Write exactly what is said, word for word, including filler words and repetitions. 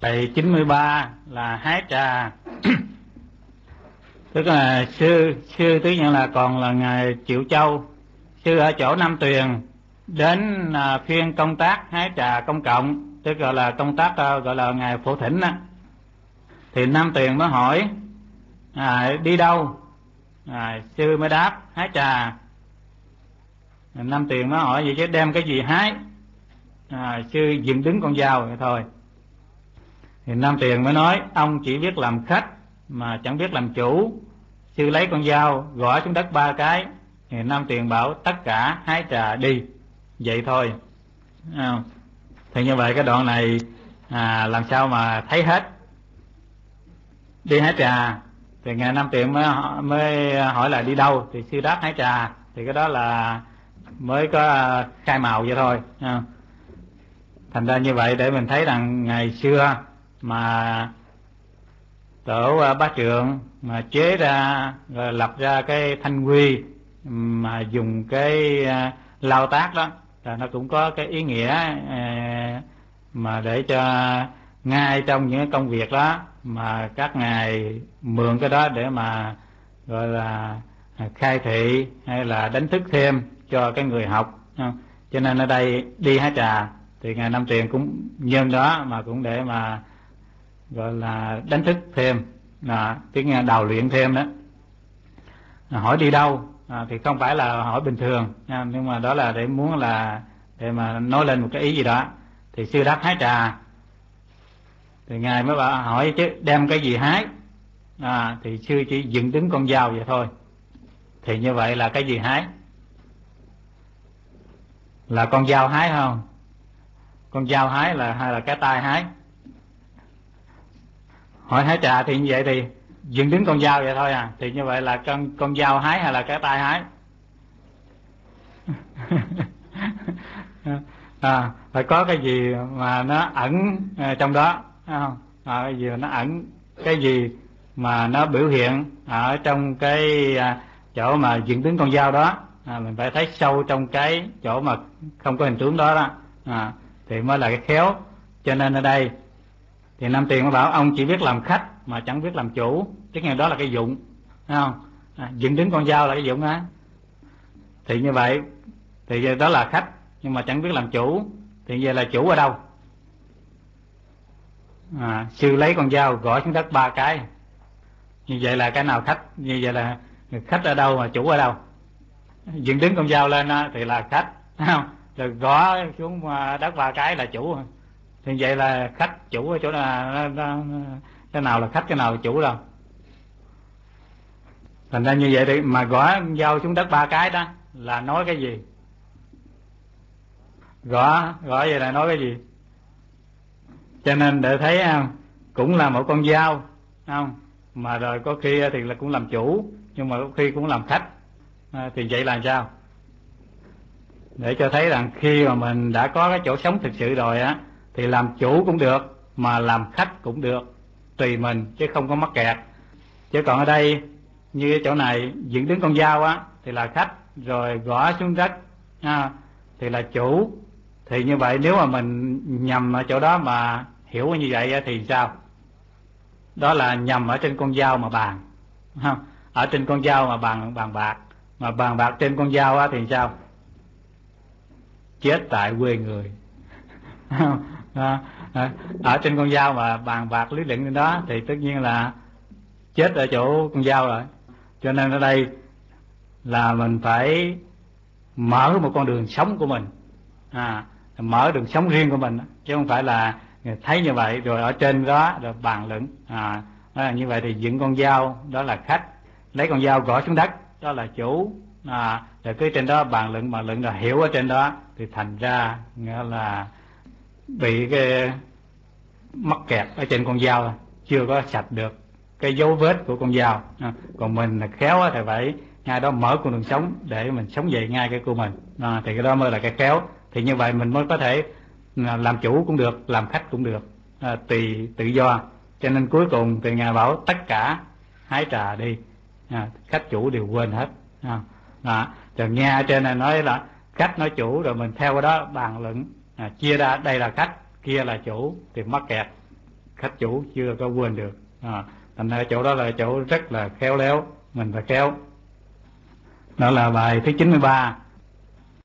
Bài chín mươi ba là hái trà. Tức là sư sư tức nhiên là còn là ngài Triệu Châu, sư ở chỗ Nam Tuyền, đến à, phiên công tác hái trà công cộng, tức gọi là công tác à, gọi là ngài Phổ Thỉnh á. Thì Nam Tuyền mới hỏi à, đi đâu, à, sư mới đáp hái trà. Nam Tuyền mới hỏi vậy chứ đem cái gì hái, à, sư dựng đứng con dao vậy thôi. Thì Nam Tuyền mới nói ông chỉ biết làm khách mà chẳng biết làm chủ. Sư lấy con dao gõ xuống đất ba cái. Thì Nam Tuyền bảo tất cả hái trà đi, vậy thôi. À, thì như vậy cái đoạn này à, làm sao mà thấy hết. Đi hái trà thì ngài Nam Tuyền mới mới hỏi là đi đâu, thì sư đáp hái trà. Thì cái đó là mới có khai màu vậy thôi. À, thành ra như vậy để mình thấy rằng ngày xưa mà tổ Bá Trượng mà chế ra rồi lập ra cái thanh quy mà dùng cái lao tác đó, là nó cũng có cái ý nghĩa mà để cho ngay trong những công việc đó mà các ngài mượn cái đó để mà gọi là khai thị hay là đánh thức thêm cho cái người học. Cho nên ở đây đi hái trà thì ngài Nam Tuyền cũng nhân đó mà cũng để mà gọi là đánh thức thêm, là tiếng đào luyện thêm đó. À, hỏi đi đâu à, thì không phải là hỏi bình thường nha, nhưng mà đó là để muốn là để mà nói lên một cái ý gì đó. Thì sư đáp hái trà. Thì ngài mới bảo hỏi chứ đem cái gì hái, à, thì sư chỉ dựng đứng con dao vậy thôi. Thì như vậy là cái gì hái? Là con dao hái không? Con dao hái là hay là cái tay hái? Hỏi hái trà thì như vậy thì dựng đứng con dao vậy thôi à. Thì như vậy là con con dao hái hay là cái tay hái? À, phải có cái gì mà nó ẩn trong đó, không? À, cái gì nó ẩn, cái gì mà nó biểu hiện ở trong cái à, chỗ mà dựng đứng con dao đó, à, mình phải thấy sâu trong cái chỗ mà không có hình tướng đó đó, à, thì mới là cái khéo. Cho nên ở đây thì Nam Tuyền mới bảo ông chỉ biết làm khách mà chẳng biết làm chủ, tức là đó là cái dụng, thấy không? À, dựng đứng con dao là cái dụng á. Thì như vậy thì đó là khách nhưng mà chẳng biết làm chủ, thì vậy là chủ ở đâu? À, sư lấy con dao gõ xuống đất ba cái, như vậy là cái nào khách? Như vậy là khách ở đâu mà chủ ở đâu? Dựng đứng con dao lên đó, thì là khách, thấy không? Rồi gõ xuống đất ba cái là chủ. Thì vậy là khách chủ ở chỗ là cái nào là khách, cái nào là chủ đâu? Thành ra như vậy thì mà gõ dao xuống đất ba cái đó là nói cái gì? Gõ gõ vậy là nói cái gì? Cho nên để thấy cũng là một con dao, không? Mà rồi có khi thì là cũng làm chủ, nhưng mà có khi cũng làm khách, à, thì vậy là sao? Để cho thấy rằng khi mà mình đã có cái chỗ sống thực sự rồi á, thì làm chủ cũng được mà làm khách cũng được, tùy mình chứ không có mắc kẹt. Chứ còn ở đây như cái chỗ này dựng đứng con dao á thì là khách, rồi gõ xuống đất à, thì là chủ. Thì như vậy nếu mà mình nhầm ở chỗ đó mà hiểu như vậy thì sao? Đó là nhầm ở trên con dao mà bàn, không? Ở trên con dao mà bàn bàn bạc, mà bàn bạc trên con dao á thì sao? Chết tại quê người. À, à, ở trên con dao mà bàn bạc lý luận trên đó thì tất nhiên là chết ở chỗ con dao rồi. Cho nên ở đây là mình phải mở một con đường sống của mình, à, mở đường sống riêng của mình, chứ không phải là thấy như vậy rồi ở trên đó rồi bàn luận. À, à như vậy thì dựng con dao đó là khách, lấy con dao gõ xuống đất đó là chủ, à, rồi cứ trên đó bàn luận bàn luận rồi hiểu ở trên đó, thì thành ra nghĩa là bị cái mắc kẹt ở trên con dao, chưa có sạch được cái dấu vết của con dao. À, còn mình là khéo thì phải ngay đó mở con đường sống để mình sống dậy ngay cái của mình, à, thì cái đó mới là cái khéo. Thì như vậy mình mới có thể làm chủ cũng được, làm khách cũng được, à, tùy tự do. Cho nên cuối cùng thì ngài bảo tất cả hái trà đi, à, khách chủ đều quên hết. À, à, rồi nghe ở trên này nói là khách nói chủ, rồi mình theo cái đó bàn luận, à, chia ra đây là khách kia là chủ thì mắc kẹt. khách chủ chưa có quên được. À, thành ra chỗ đó là chỗ rất là khéo léo, mình phải khéo. Đó là bài thứ chín mươi ba.